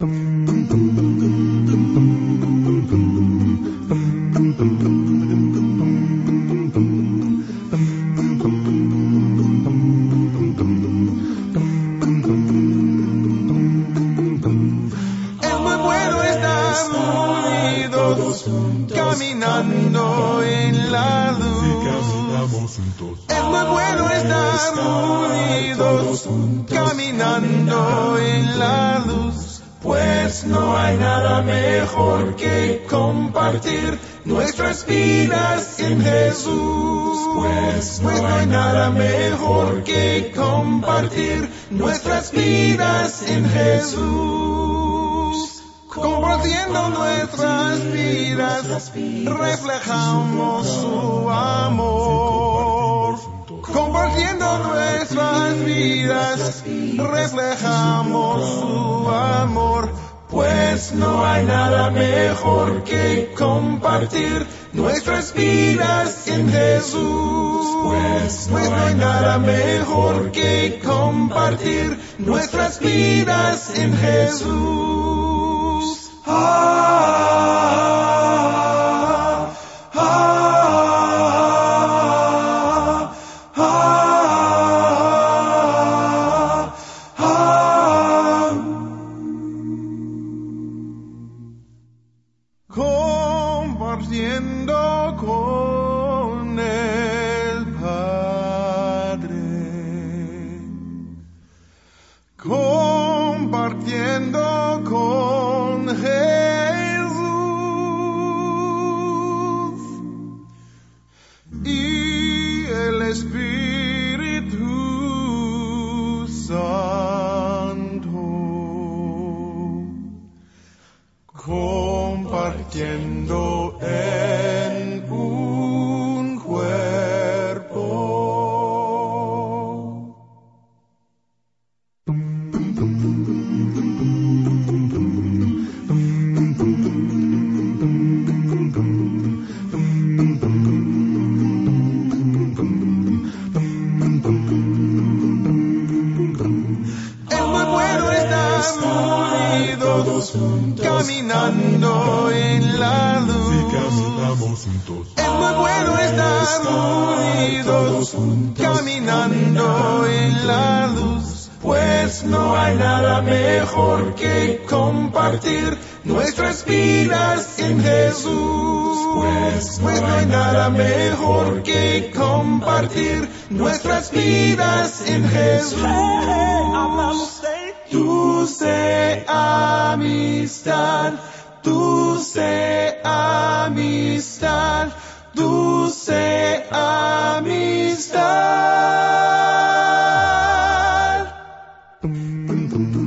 Caminando en la luz. Es muy bueno estar unidos, caminando en la luz. Pues no hay nada mejor que compartir nuestras vidas en Jesús. Pues no hay nada mejor que compartir nuestras vidas en Jesús. Compartiendo nuestras vidas, reflejamos su amor. Compartiendo nuestras vidas, reflejamos su amor. Pues no hay nada mejor que compartir nuestras vidas en Jesús. Pues no hay nada mejor que compartir nuestras vidas en Jesús. Compartiendo con el Padre, compartiendo con Jesús y el Espíritu Santo, compartiendo en un cuerpo. Es muy bueno estar unidos, caminando en la luz. Es muy bueno estar unidos, caminando en la luz. Pues no hay nada mejor que compartir nuestras vidas en Jesús. Pues no hay nada mejor que compartir nuestras vidas en Jesús. Dulce amistad, dulce amistad, dulce amistad.